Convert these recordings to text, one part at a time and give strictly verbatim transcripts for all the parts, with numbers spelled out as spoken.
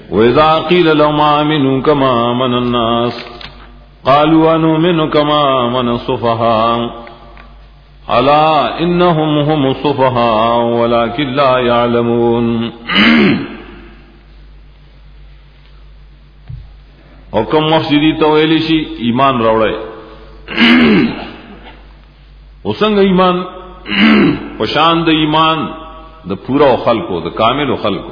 وَإِذَا قِيلَ لَهُمْ آمِنُوا كَمَا آمَنَ النَّاسُ قَالُوا أَنُؤْمِنُ كَمَا آمَنَ السُّفَهَاءُ أَلَا إِنَّهُمْ هُمُ السُّفَهَاءُ وَلَكِنْ لَا يَعْلَمُونَ. حکم مفسدی تو ویلی شي ایمان راوړی وسنګ ایمان پشان د ایمان د پورا خلقو د کامل خلقو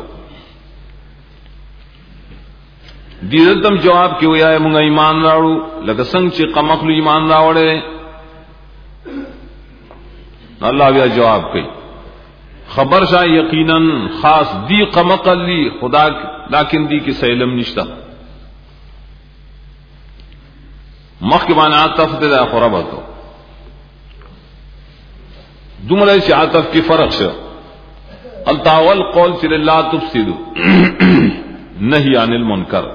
دیدتم جواب کی ویا موږ ایمان راوړو لکه څنګه چې قمقل ایمان راوړی الله بیا جواب کوي خبر شاه یقینا خاص دی قمقل لی خدا لیکن دی کی سلم نشتا مخکبان عاطف دے قربتو دمرے سے عاطف کی فرق سے التاول قول سے لا تفسدوا نہی عن المنکر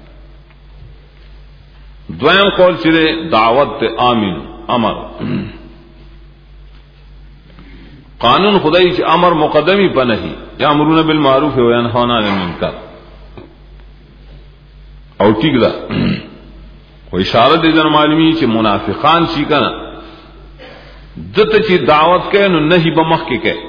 دویم قول سے دعوت آمین امر قانون خدائی سے امر مقدمی پر نہیں یامرون بالمعروف وینہون عن المنکر او ٹھیک دا کو اشارہ دے جن معلومی کہ منافقان چی کنا دت چی دعوت کے نو نہیں بمخ کے کہ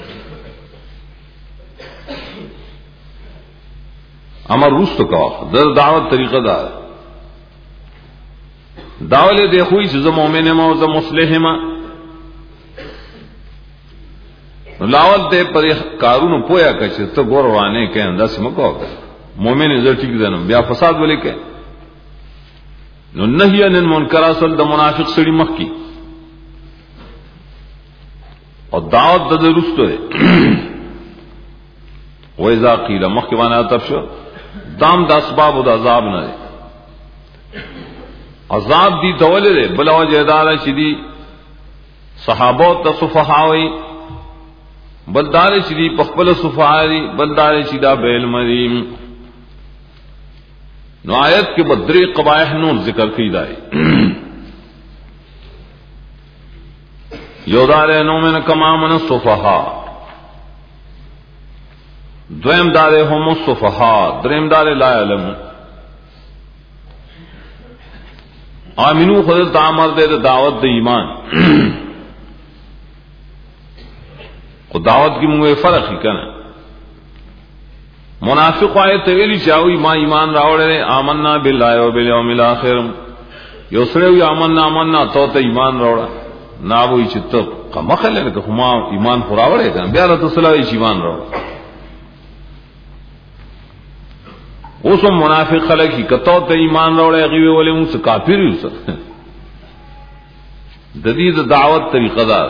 امر رست کا در دعوت طریقہ دار دعوت دے ہوئی چیز مومن ما و مصلح ما لاول دے پر کارون پویا کچھ تو گور وانے کہ انداز مکو مومن ازر ٹھیک دنم بیا فساد بولے کہ نو نہی عن المنکر اصل د منافق سڑی مخ کی اور دعوت د درست ہے وَإِذَا قِيلَ مخ کی وانا تفشو دام د اسباب د عذاب نہ عذاب دی دولے دے بلا وجہ دار شدی صحابہ تصفحاوی بلدار شدی پخبل صفحاری بلدار شدہ بیل مریم نو آیت کے بدری قبائح نور ذکر کی دائی یودار نومن کما من الصفحاء دویم دار هم الصفحاء دریم دار لا علم آمینو خود تعمر دے دعوت دے ایمان خود دعوت کی منگوے فرق ہی کنا منافق آئے تویلی چاہوی ما ایمان راوڑے آمنا باللہ و بالیوم الاخر یسرے ہوئی آمنا آمنا تو تا ایمان راوڑا نابوئی چھتا قمخل ہے کہ ہما ایمان خوراوڑے کنا بیارت صلاحی چھ ایمان راوڑا اوسم منافق خلقی کتو تا ایمان راوڑے اگیوے والے ان سے کافر ہی اسا جدید دعوت طریقہ دار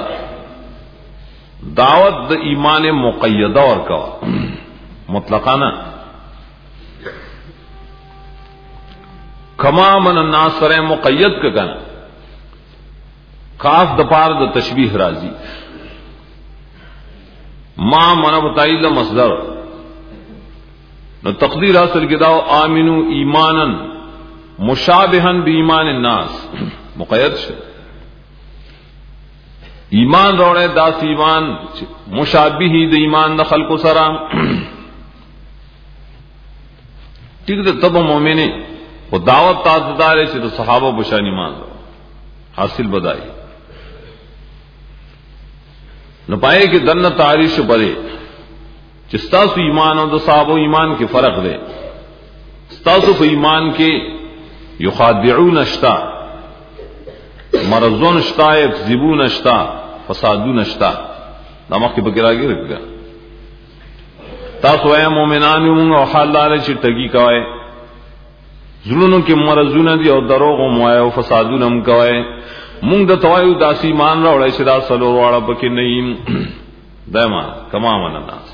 دعوت دا ایمان مقیدہ اور کوا مطلقانا کما من الناس سر مقید کا کنا کاف دپار د تشبیح راضی ما من بتائی دا مصدر نو تقدیر حاصل کی داو آمنو ایمانا مشابہن بی ایمان الناس مقید شد ایمان روڑے داس ایمان مشابہی دا ایمان دا خلق و سرام ٹھیک ہے تب مومن وہ دعوت تازدار ہے تو صحابہ بشانی مان لو حاصل بدائی نہ پائے کہ دن تاریش پڑے چستاسو ایمان اور صحابہ ایمان کے فرق دے استاسو ایمان کے یخادعون اشتا مرضون اشتا یکذبون اشتا فسادون اشتا نامک کے بکرا گی رکھ گا تاسو اے مومنان مونږ او حال دار چې ټګي کوي زړونو کې مرزونه دي او دروغ او موای او فسادونه هم کوي مونږ د توایو داسي ایمان راوړی چې دا سلور واړه پکې نه یم دایما کما من الناس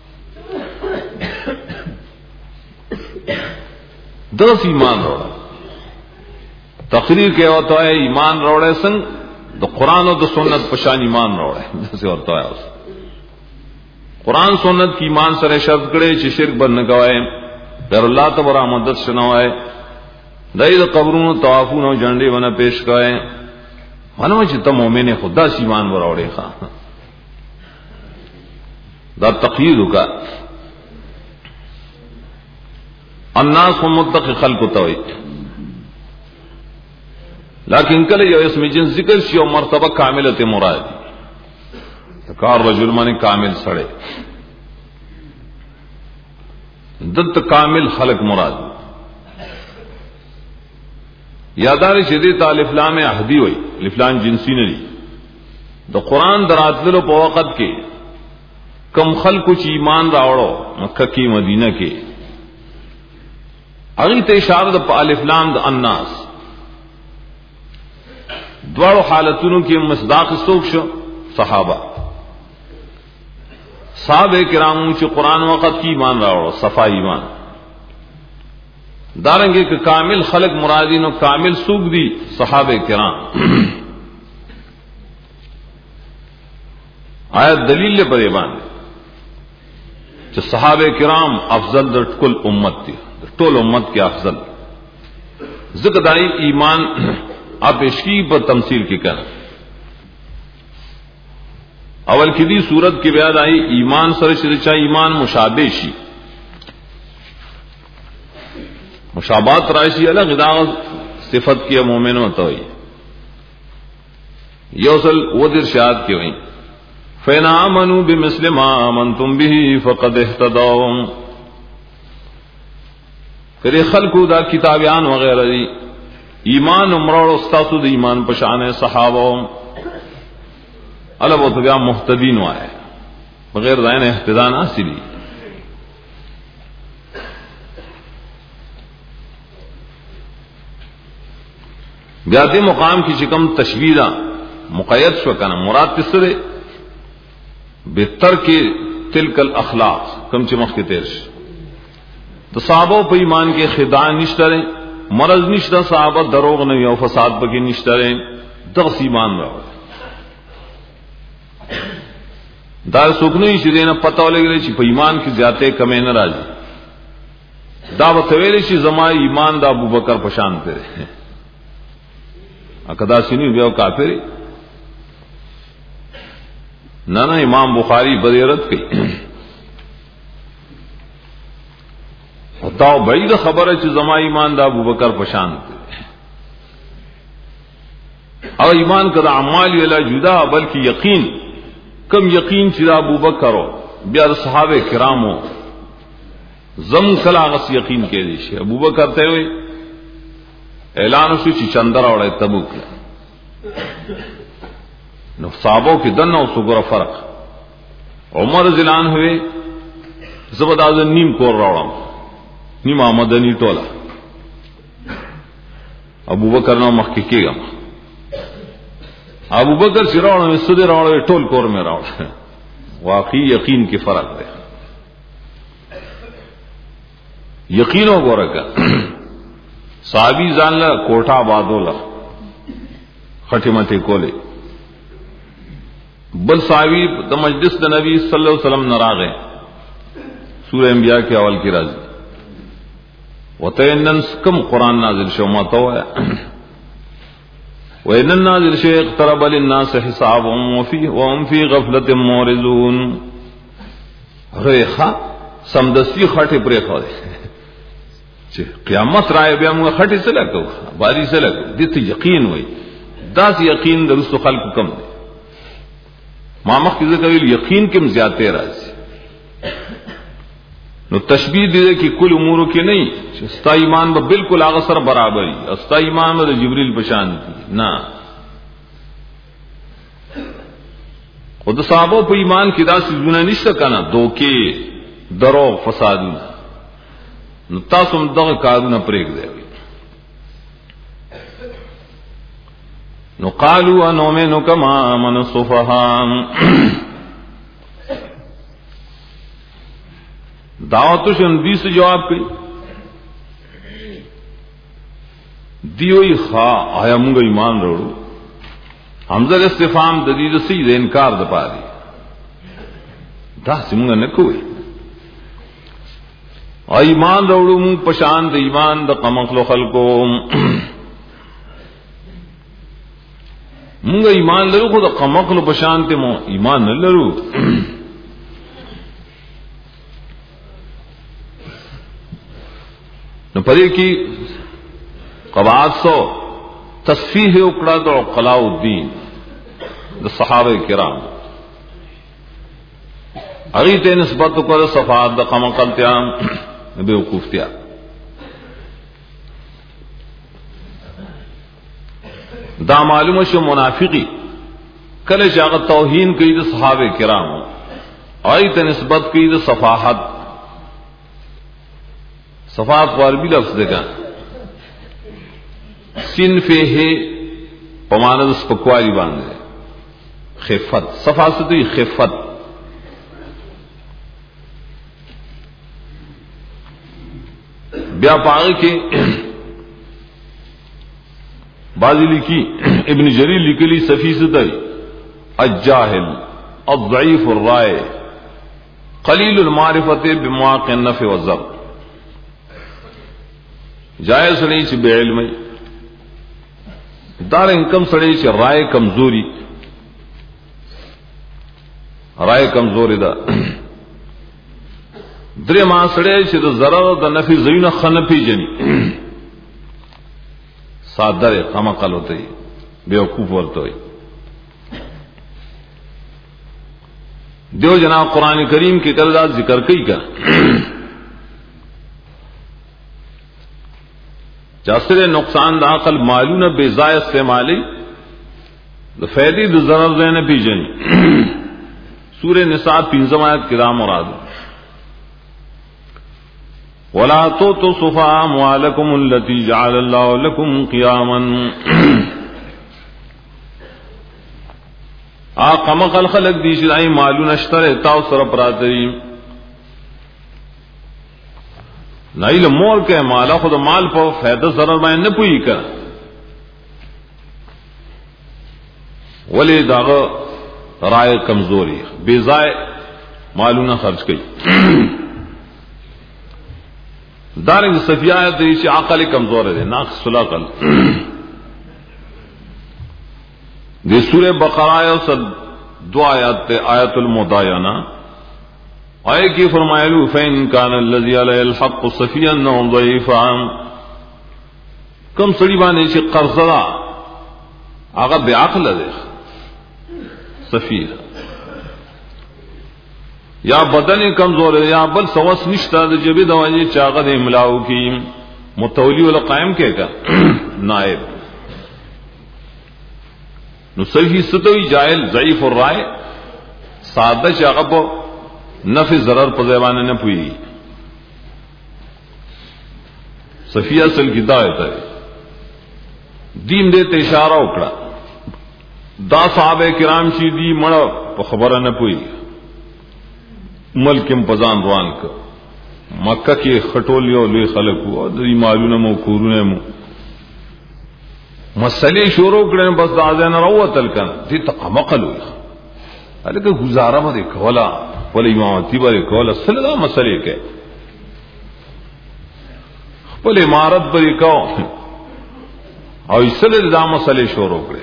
داس ایمان راوړ تقریر کې او ته ایمان راوړی څنګه د قران او د سنت په شان ایمان راوړی داسې ورته اوس قرآن سنت کی ایمان سر شرط کرے چی شرک بن نکوائے در اللہ تبرا مدد شنوائے دائی دا قبرون توافون و جنڈے بنا پیش کرے منو چی تا مومن خدا سی ایمان براوڑے خواہ دا تقیید کا الناس متقی خلق توئی لیکن کله یو اسم جنس ذکر شی او مرتبه کامله مراد کار رجل معنی کامل سڑے دت کامل خلق مراد یادار شدید الف لام احدی وئی الف لام جنسی نه دی د قران دراتلو په وخت کې کم خلق چې ایمان راوړو مکه کې مدینه کې اغه ته اشاره د الف لام د الناس دوړو حالتونو کې مصداق سوق شو صحابه صحابه کرامو چې قران وخت کې ایمان راوړو صفا ایمان دارنگے کہ کامل خلق مرادین و کامل سوق دی صحابہ کرام آیت دلیل پر ایمان کہ صحابہ کرام افضل در کل امت تھی ٹول امت کے افضل ذکر دائی ایمان آپ عشقی پر تمثیل کی کر اول کی دی صورت کی بیاد آئی ایمان سر شرچا ایمان مشابہ شی مشابات راشی الگ داغ صفت کی مومن ہوتا ہوئی یوصل وہ درشاد کی ہوئی فَإِنْ آمَنُوا بِمِثْلِ مَا آمَنْتُمْ بِهِ فَقَدْ اهْتَدَوْا پھر خلقو دا کتابیان وغیرہ دی ایمان امراڑ استاسو دا ایمان پشان صحابہ علا وہ تو بیا محتدین وائے بغیر دائن احتدان حاصلی بیاتی مقام کی چکم تشویرہ مقید شو کنا مراد کس سے بہتر کے تلک الاخلاق کم چمخ کے تیرش تو صحابہ پہ ایمان کے خداع نشتریں مرض نشتر صحابہ دروغ نہیں او فساد بکی نشتریں دغس ایمان رہو دار سکنوی چی دینا پتہ ہو لگے چی پہ ایمان کی زیادتے کمیں نہ راجی دعوت ویلے چی زمائی ایمان دا ابو بکر پشان تیرے اکدا سنی بیاو کافری نہ نہ امام بخاری بدیرت کی داو بعید خبر ہے چی زما ایمان دا ابو بکر پشان او ایمان کدا اعمال ولا جدا بلکہ یقین کم یقین چی دا ابو بکر ہو بیا صحابہ کرامو زم کلاغس یقین کے دیش ابو بکر تے ہوئے اعلان شو چی چندر اوڑے تبوک نو صحابوں کی دن اور سگر فرق عمر ضلان ہوئے زبرداز نیم کور روڑا نیم آمدنی ٹولا ابو بکر نو مخ کے گا ابو بکر سے روڑا میں سدے روڑا ٹول کور میں روڑا واقعی یقین کی فرق ہے یقینوں کو رکھا صحابی زان لا کوٹا بادولا خٹی مٹی کولے بل صحابی دا مجلس دا نبی صلی اللہ علیہ وسلم نراغے سورہ انبیاء کے اول کی رازی وَتَيَنَّنْ کم قرآن نازل شو ماتو ہے وَإِنَّ نازل شو اقترب للناس حسابهم وَهُمْ فِي غَفْلَةٍ مُعْرِضُونَ ریخا سمدستی خٹی پریخا دے قیامت رائے بیا مونږ خټې څه لګو باری څه لګو دې ته یقین وای دا یقین درست خلق کم دی ما مخ کې ذکر یقین کم زیاتې راځي نو تشبیہ دې کې کل امور کې نه چې ستا ایمان به بالکل هغه سره برابر وي ستا ایمان به جبرئیل پشان دي نه خود صحابه په ایمان کې دا څه ګناه نشته کنه دوکې دروغ فسادونه نو تاسو هم دغه کارونه پرېږ دی نو قالوا انؤمن كما آمن السفهاء دعوت شن دی سے جواب کړي دیوئی خا آیا مونږ ایمان وروړو حمزه استفهام د دې د سید انکار د پاره دا څنګه نه کوي ایمان وروړو مونږ پشان د ایمان د قمخلو خلقو مونږ ایمان لرو خو د قمخلو پشان ته مو ایمان نه لرو نو پدې کې قواعد سو تصفیح وکړه د عقلاء الدین د صحابه کرام هغه ته نسبت وکړه صفات د قمقلتیا به وقوفتیا دا معلومه شو منافقی کله چې هغه توهین کوي د صحابه کرامو هغه ته نسبت کوي د صفاحت صفات عربی لفظ دغه صنفه پمانه سپکوالی باندې خفت صفات دی خفت بیا پاگے کے بازی لکھی ابن جریر لکلی صفی ستائی الجاہل الضعیف الرائے قلیل المعرفت بمواقع النفع والضر جائز سڑی چھ بے علمی دار انکم سڑی چھ رائے کمزوری رائے کمزوری دا درې ما سړی چې د ضرر د نفي زینه خنفي جني صادره قمقل ہوتے بیوقوف ورته وي دیو جناب قرآن کریم کی کل رات ذکر کئی کا جاسر نقصان دا عقل معلوم بے ضائع استعمالی دا فیدی دا ضرر زین پی جنی سورہ نساء پینزم آیت کرام مراد وَلَا تُؤْتُوا السُّفَهَاءَ أَمْوَالَكُمُ الَّتِي جَعَلَ اللَّهُ لَكُمْ قِيَامًا آقا مقل خلق دی شدائی مالون اشتر تاو سر پراتری نائل مور کے مالا خود مال پا فیدہ ضرر بائن نپوئی کر ولی داغ رائے کمزوری بیزائے مالون خرچ کی دارنگ صفیہ آیت دیشی عقل کمزور ہے ناقص العقل دی سورہ بقرہ سد دو آیات تے آیت المدایانہ آئے کی فرمائے لو فین کان الذی علی الحق صفیا نو ضعیفا کم سڑی بانے چھ قرضہ آغا بے عقل دے صفیہ یا بدن کمزور ہے یا بل سوس نشتا دے جبی دوائی چاغد املاؤ کی متولی والا قائم کے کا نائب نو صحیح ستوی جائل ضعیف الرائے سادہ چاغب نفع ضرر پزیبانے نہ پوئی صفیہ اصل کی دعوت ہے دیم دیتے اشارہ اکڑا دا صحابہ کرام چی دی مڑا خبرہ نہ پوئی ملکم پزان روان کا مکہ کی خٹولیو لوی خلق ہوا دی معلوم مو کورون مو مسئلے شروع کرنے بس دازین روتل کن دی تقمقل ہوئی لیکن گزارہ با دیکھ والا ولی امامتی با دیکھ والا صلی اللہ مسئلے کے ولی امارت با دیکھو اور اس صلی اللہ مسئلے شروع کرنے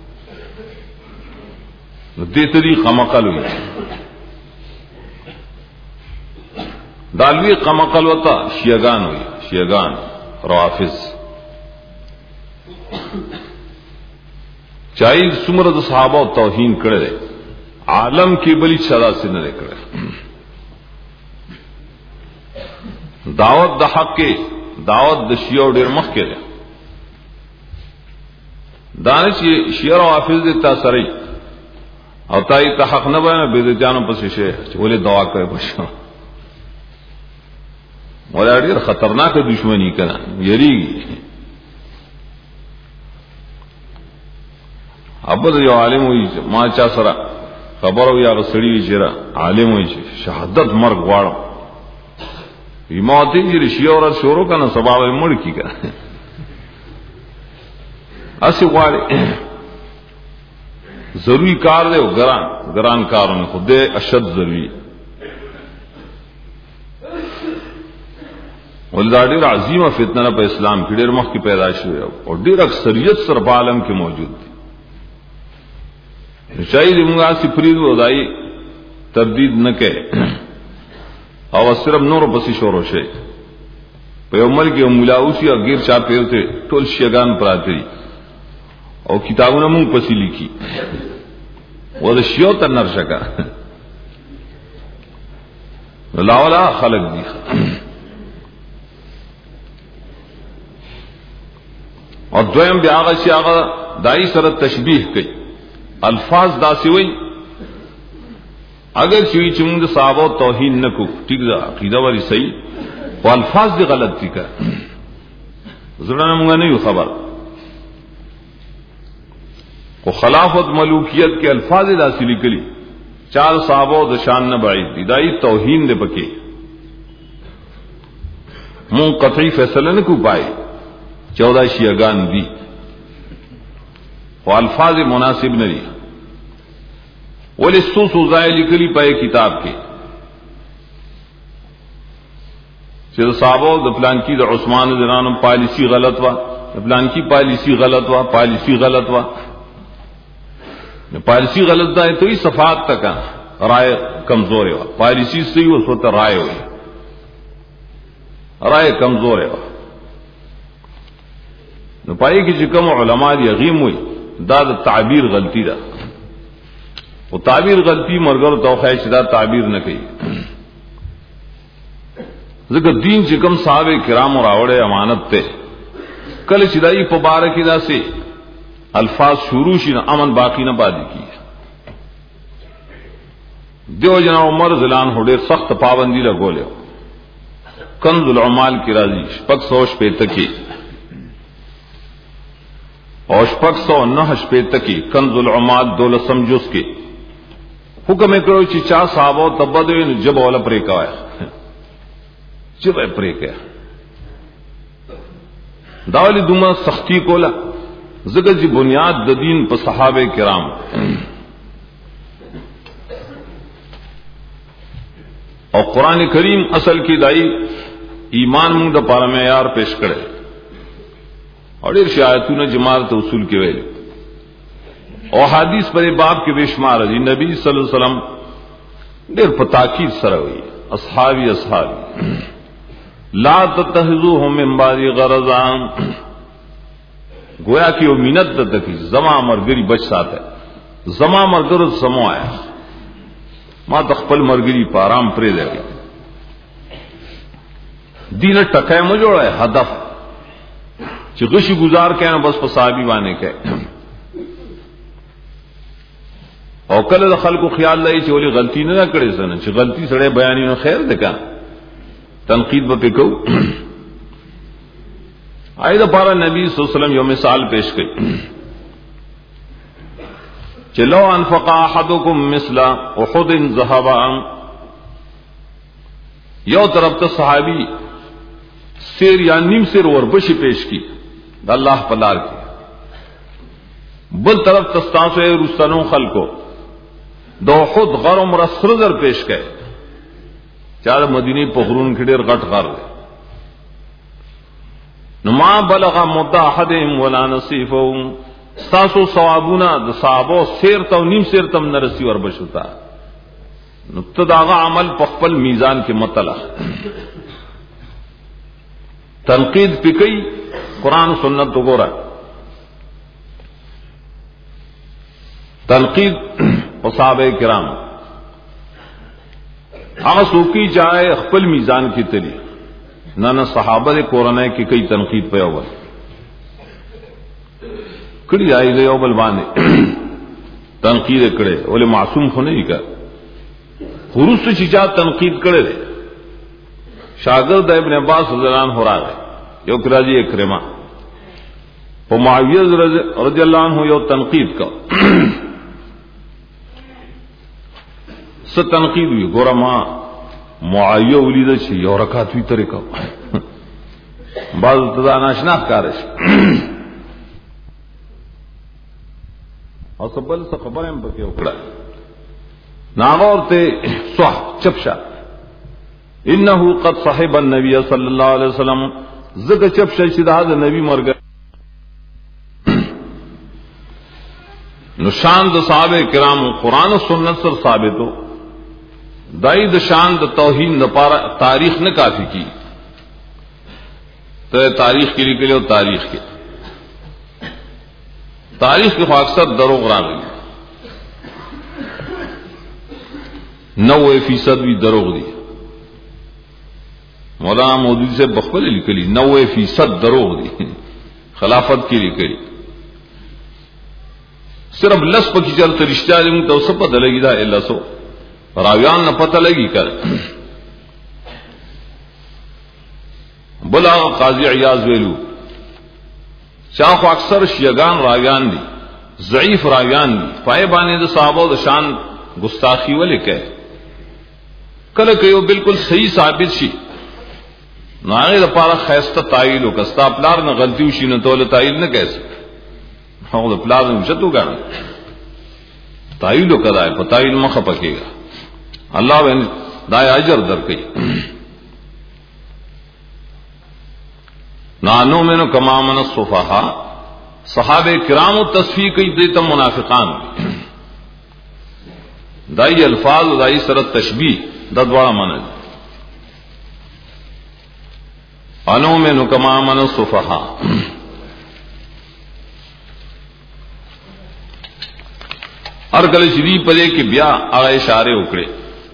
دی تری قمقل ہوئی دالوی قمقل وطا شیعگان ہوئی شیعگان روافظ چاہیے سمرد صحابہ و توہین کرے عالم کی بلی شدا سے نہ کرے دعوت دا حق کے دعوت دا شیعہ و ڈیر مخ کے لئے دانش یہ شیعہ روافظ دیتا سرائی او تائی تا حق نہ بنا بیدتیانوں پسی شیع بولے دعا کرے بشا مولا ډیر خطرناک دشمنی کنا یریږي ابد یو عالم وی ما چا سره خبرو یا غسړی چیرې عالم وی شهادت مرګ غواړم ایماتی دې شی اور شروع کنه سبا وي مړ کی کنه اسی غواړي ضروری کار دی ګران ګران کارونه خو دې اشد ضروری ولدا ډیر عظیمه فتنه په اسلام کې ډیر مخ کې پیدا شوه او ډیر اکثریت سره په عالم کې موجود دي شاید موږ اسی فرید ودای تردید نه کې او صرف نور پسې شروع شي په عمر کې مولاوسی او غیر چا پیوته ټول شیگان پراته او کتابونه مونږ پسې لیکي ور شیو ته نرشکا لاولا خلق دي اور دویم بیا هغه چې هغه دای سره تشبیه کوي الفاظ داسې وي اگر شوی چې موږ صحابه توهین نکو ٹھیک ده عقیده وری صحیح او الفاظ دی غلط دي کا زړه موږ نه یو خبر او خلافت ملوکیت کے الفاظ داسې لیکلي چار صحابه د شان نه بعید دي دای توهین دې پکې مون قطعی فیصله نه کو پای چودہ شیعگان دی وہ الفاظ مناسب نہیں ولی سو سو ضائع لکلی پائے کتاب کے چر صحابہ د پلان کی د عثمان دنانم پالیسی غلط وا د پلان کی پالیسی غلط وا پالیسی غلط وا پالیسی غلط دا ہے تو ہی صفات تک رائے کمزور ہے پالیسی سے ہی اس وقت رائے ہوئی رائے کمزور ہے نو پای کی چې کوم علماء دی غیم وي دا د تعبیر غلطی ده او تعبیر غلطی مرګر توخه چې دا تعبیر نه کوي ځکه دین چې کوم صحابه کرام راوړې امانت ته کله چې دای په بار کې داسې الفاظ شروع شي نه امن باقی نه پاتې کی دیو جنا عمر زلان هډه سخت پابندی لګولیو کنز العمال کی راضی شپږ سوش په تکي اور شپږ سو نه شپې تکي کنز العمال دولسم جز کې حکم کړو چې چا صحابه تبدو نه جب ولا پرې کاوه جب پرې کړه داولی دومره سختی کولا زګر جی بنیاد د دین په صحابه کرام او قران کریم اصل کی دای ایمان موږ د پاره معیار پیش کړي اور ډیر شایعتونه جماعت اصول کې ویل او حدیث پر باب کې بشمار دي نبی صلی الله علیه وسلم ډیر په تاکید سره وی اصحابي اصحابي لا تتخذوهم من بعد غرضا گویا کہ وہ منت تکی زما مرګری بچ ساته زما مرګر سمو آیا ما تخپل مرګری په آرام پرې دی دین ټکای مو جوړه هدف چې غشي گزار کینه بس په صحابي باندې کې او کله د خلکو خیال لای چې ولې غلطی نه کړې سن چې غلطی سره بیانینو خیر ده کا تنقید به کو ایدا پارا نبی صلی اللہ علیہ وسلم یو مثال پیش کی چلو انفق احدکم مثل احد ذهبا یو طرف ته صحابی سیر یا نیم سیر وربشی پیش کی اللہ پلار کی بل طرف تستاسو رستنو خلقو دو خود غرم رسرزر پیش کئے چار مدینی پخرون کھڑیر غٹ غر دے نما بلغ مدہ احدهم ولا نصیفهم ستاسو ثوابونا د صحابو سیر تو نیم سیر تم نرسی وربشتا نبتداغا عمل پخپل میزان کے مطلع تنقید پکی قرآن و سنت تو گورا تنقید و صحابہ کرام آغا سوکی چاہے اخپل میزان کی تلی نہ نہ صحابہ دے قرآن کی کئی تنقید پہ اول کڑی آئی گئی اول بانے تنقید کڑے اولے معصوم ہونے ہی کر خروس سے چیچا تنقید کڑے دے شاگرد ابن عباس رضی اللہ عنہ ہو رہا ہے یو کراجی اکرمہ وہ معاویہ رضی اللہ عنہ یو تنقید کا ست تنقید ہوئی گورا ماں معاویہ ولیدہ چھ یو رکعت ہوئی طریقہ بعض ابتدا ناشناف کارش اور سبل سے خبر ہے بکے اکڑا ناغور تے سوح چپشا انہو قد صحب النبی صلی اللہ علیہ وسلم زکا چپشا شداد نبی مر گئے نشان دا صحابہ کرام قرآن و سنت سر ثابتو دائی دا شان دا توہین دا پارا تاریخ نے کافی کی تو تاریخ کے لیے کے لیے تاریخ کے تاریخ کے اکثر دروغ را گئی نوے فیصد بھی دروغ دی مولانا مودودی سے بخبل لکلی نوے فیصد دروغ دی خلافت کی لکلی صرف لس پکی چلتے رشتہ دیں تو سب پتہ لگی تھا لسو راویان نہ پتہ لگی کر بلا قاضی عیاض ویلو چاخو اکثر شیگان راویان دی ضعیف راویان دی پائے بانے دا صحابہ دا شان گستاخی والے کہے کل کہو بالکل صحیح ثابت شی ناغی دا پارا خیستہ تائیل ہو کستا پلار نہ غلطی ہوشی نہ تول تائیل نہ کیسے ہاں دا پلار نہ مشتو گانا تائیل ہو کدائے پا تائیل مخ پکے گا اللہ بین دائے اجر در کئی نانو میں نو کما من الصفحاء صحابہ کرام و تصفیق کی دیتا منافقان دائی الفاظ و دائی سرت تشبیح ددوارا من انو میں نو کما من الصفحاء ارکل شری پدے کہ بیا آغا اشارے اکڑے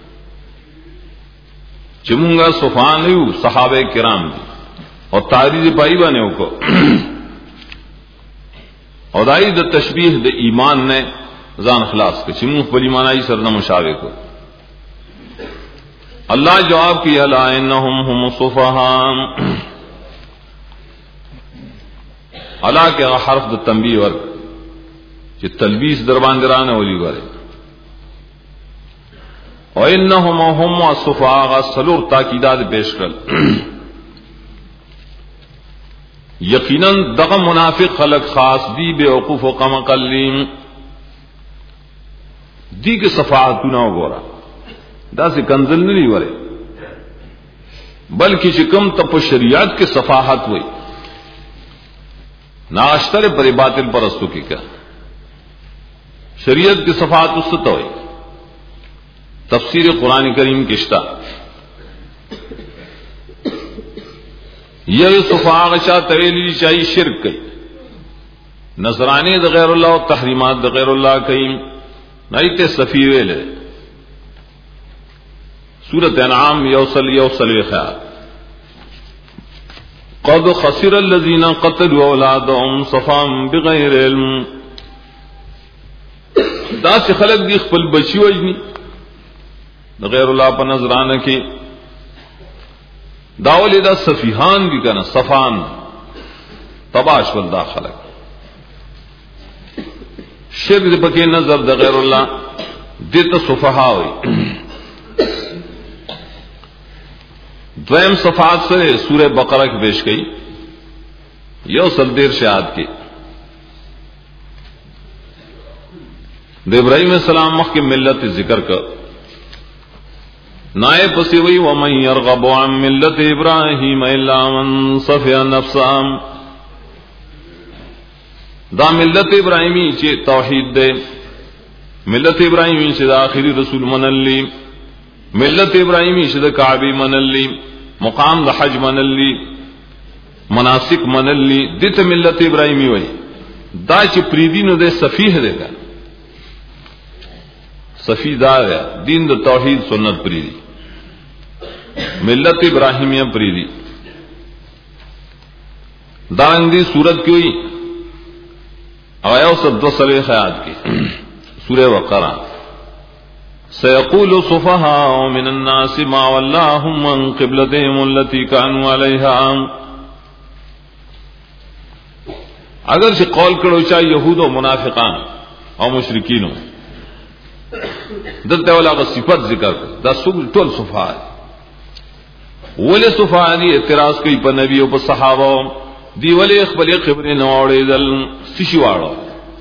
چمونگا صفحان لیو صحابہ کرام دی اور تاریخ پائی بانے کو اور دائی دا تشبیح دا ایمان نے زان خلاص کے چموح پر ایمانائی سرنا مشاوے کو اللہ جواب کی الا انہم ہم صفحان اللہ کے حرف دا تنبیہ ورک چی تلبیس دربان دران اولی گرے اور انہم ہم صفحان سلور تاکیدات پیش کر یقیناً دغم منافق خلق خاص دی بے وقوف و قم قلیم دی کے صفحات نہ گورا دا سے کنزل نہیں ورے بلکہ چکم تپ شریعت کے صفحات ہوئی ناشتر پر باطل پرستوں کی کیا شریعت کی صفحات اس سے ہوئی تفسیر قرآن کریم کشتہ یہ صفحہ غشا طویلی چاہی شرک کئی نظرانے دا غیر اللہ و تحریمات دا غیر اللہ کئی نائتے صفیوے لے سورۃ انعام یوصل یوصل خیال قد خسر الذین قتلوا اولادهم صفا بغیر علم دا سے خلق دی خپل بچی وجنی دا غیر اللہ پر نظرانہ کی داولی دا صفیحان بھی کنا صفان تباش والدا خلق شرک دے پکے نظر دا غیر اللہ دیتا صفحا ہوئی دویم صفحات سے سورہ بقرہ کی پیش گئی یو سلدیر شہاد کی دے ابراہیم السلام مخ کے ملت ذکر کر نائے پسی وی ومن یرغب عن ملت ابراہیم الا من صفی نفسا دا ملت ابراہیمی چے توحید دے ملت ابراہیمی چے دا آخری رسول من لی ملت ابراہیمی چے دا کعبی من لی مقام دا حج من لی مناسک من لی دیتا ملت ابراہیمی وی دا چے پریدینو دے صفیح دے گا صفی دا گیا دین دا توحید سنت پریدی ملت ابراہیمیہ پریدی دارنگی سورت کی ہوئی آیا سب دو سلے خیات کی سورہ وقرہ سيقول الصفهاء من الناس ما ولاهم عن قبلتهم التي كانوا عليها اگر سے قول کرو چاہے یہود و منافقان اور مشرکین ہو دلتے والا کا صفت ذکر کر دا سب ٹول صفحاء ولی صفحاء دی اعتراض کئی پر نبی و پر صحابہ دی ولی اخبری خبری نواڑی دل سشیوارو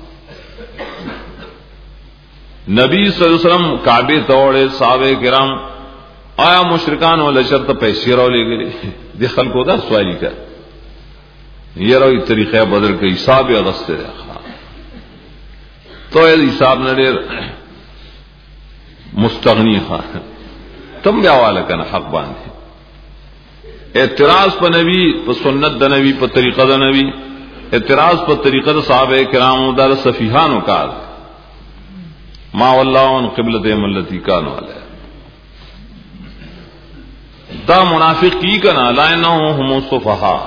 نبی صلی اللہ علیہ وسلم کعبے توڑے صحابہ کرام آیا مشرکان والا شرط پیسے رو لے گئے دی خلقو دا سوالی کر یہ روی طریقہ بدل کے حساب اغسطے رکھا تو یہ حساب نہ دیر مستغنی خواہ تم بھی آوالا کنا حق باندھے اعتراض پر نبی پر سنت دا نبی پر طریقہ دا نبی، اعتراض پر طریقہ دا صحابہ کرام دا صفیحانو کار ما واللہ عن قبلتہم التی کانوا علیہا. دا منافق کی کنا لا انہم الصفحاء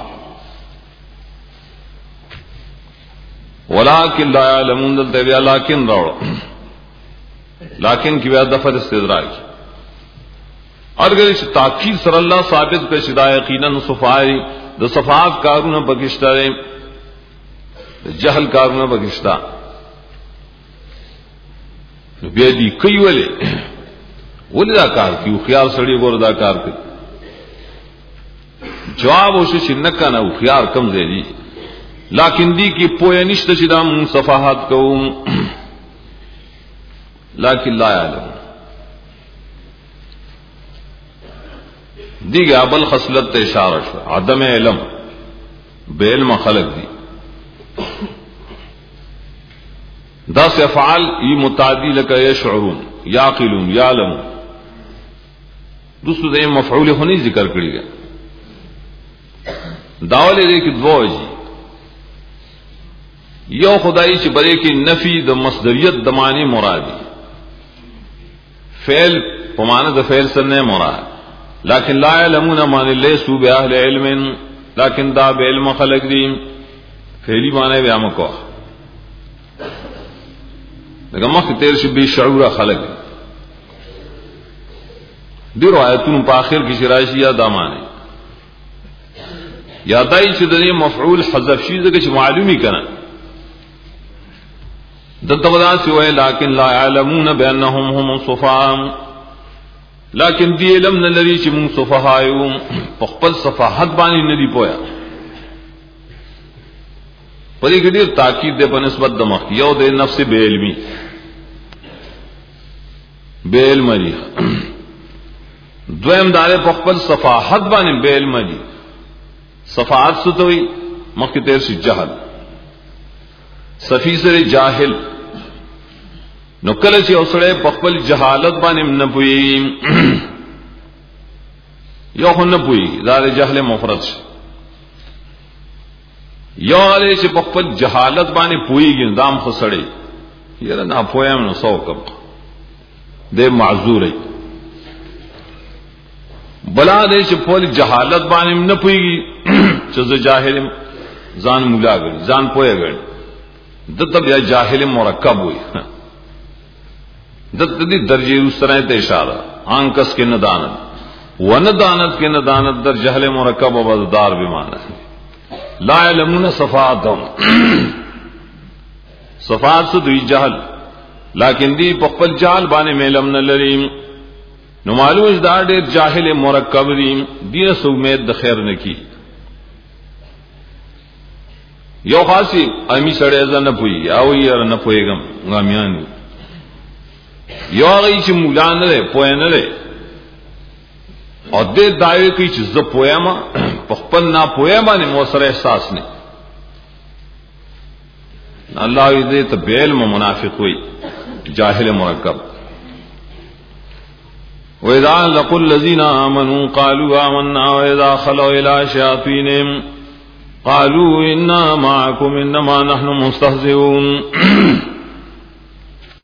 ولكن لا يعلمون دلتے بیا لیکن روڑا لیکن کی بیا دفت استدراج اور اگر اس تاکید صلی اللہ ثابت پہ شدہ یقیناً صفائی دا صفحات کارون بکشتا رہے جہل کارون بکشتا بیا دی کئی والے ولی دا کار کی خیار سڑی گور دا کار کی جواب اسے شنکا نا خیار کم دے دی لیکن دی کی پویا نشت چدا من صفحات کو لیکن لا یعلم دی گیا بل خصلت اشارہ شو عدم علم بے علم خلق دی دا سے افعال ای متعدی لکا یشعرون یاقلون یعلمون دوسرو دے مفعول ہونی ذکر کری گیا داولے دے کی دو جی یو خدائی چی برے کی نفی دا مصدریت دمانی مرادی فعل پمانہ دا فعل سننے مراد لیکن لا علمون مان لیسو بے اہل علم لیکن دا بے علم خلق دی فعلی مانے بے عمکو لیکن مخ تیر سے بے شعور خلق دی روایتون پا آخر کی شرائشی یا دامانے یادائی چی دنی مفعول حذف شیز کچھ معلومی کنا دتبدا سوئے لیکن لا يعلمون بانهم هم الصفحاء لیکن دی علم نہ لری چ من صفحاء خپل صفحات بانی ندی پویا پری گدیر تاکید دے بنسبت دمخ یو دے نفس بے علمی بے علم دی دویم دارے خپل صفحات بانی بے علم دی صفحات ستوئی مخ تیر سی جہل صفی سر جاہل نو کله چې اوسړې په خپل جهالت باندې نه پوي یو خو نه پوي دا جهل مفرد شي یو لري چې په خپل جهالت باندې پويږي دام خو سړې یره نه پویم نو سو کم دې معذور ای بلا دې چې په جهالت باندې نه پويږي چې زه جاهل ځان مولا ګر ځان پوي ګر دته بیا جاهل مرکب وي دت دی درجے اس طرح تے اشارہ آنکس کے ندانت و ندانت کے ندانت در جہل مرکب و بددار بیمانہ لا علمون صفاتهم صفات سے دوی جہل لیکن دی پخپل جہل بانے میں علم نہ لریم نو معلوم اس دار دیر جاہل مرکب ریم دین سو امید د خیر نہ کی یو خاصی امی سڑے ز نہ پوئی او یہ نہ پوئے گم غامیان یو غی چ مولا نہ رے پوئے نہ رے اور دے دایو کی چ ز پویا ما پخپل نہ پویا بانے موثر احساس نے اللہ دے تو بے علم منافق ہوئی جاہل مرکب وَإِذَا لَقُوا الَّذِينَ آمَنُوا قَالُوا آمَنَّا وَإِذَا خَلَوْا إِلَىٰ شَيَاطِينِهِمْ قَالُوا إِنَّا مَعَكُمْ إِنَّمَا نَحْنُ مُسْتَهْزِئُونَ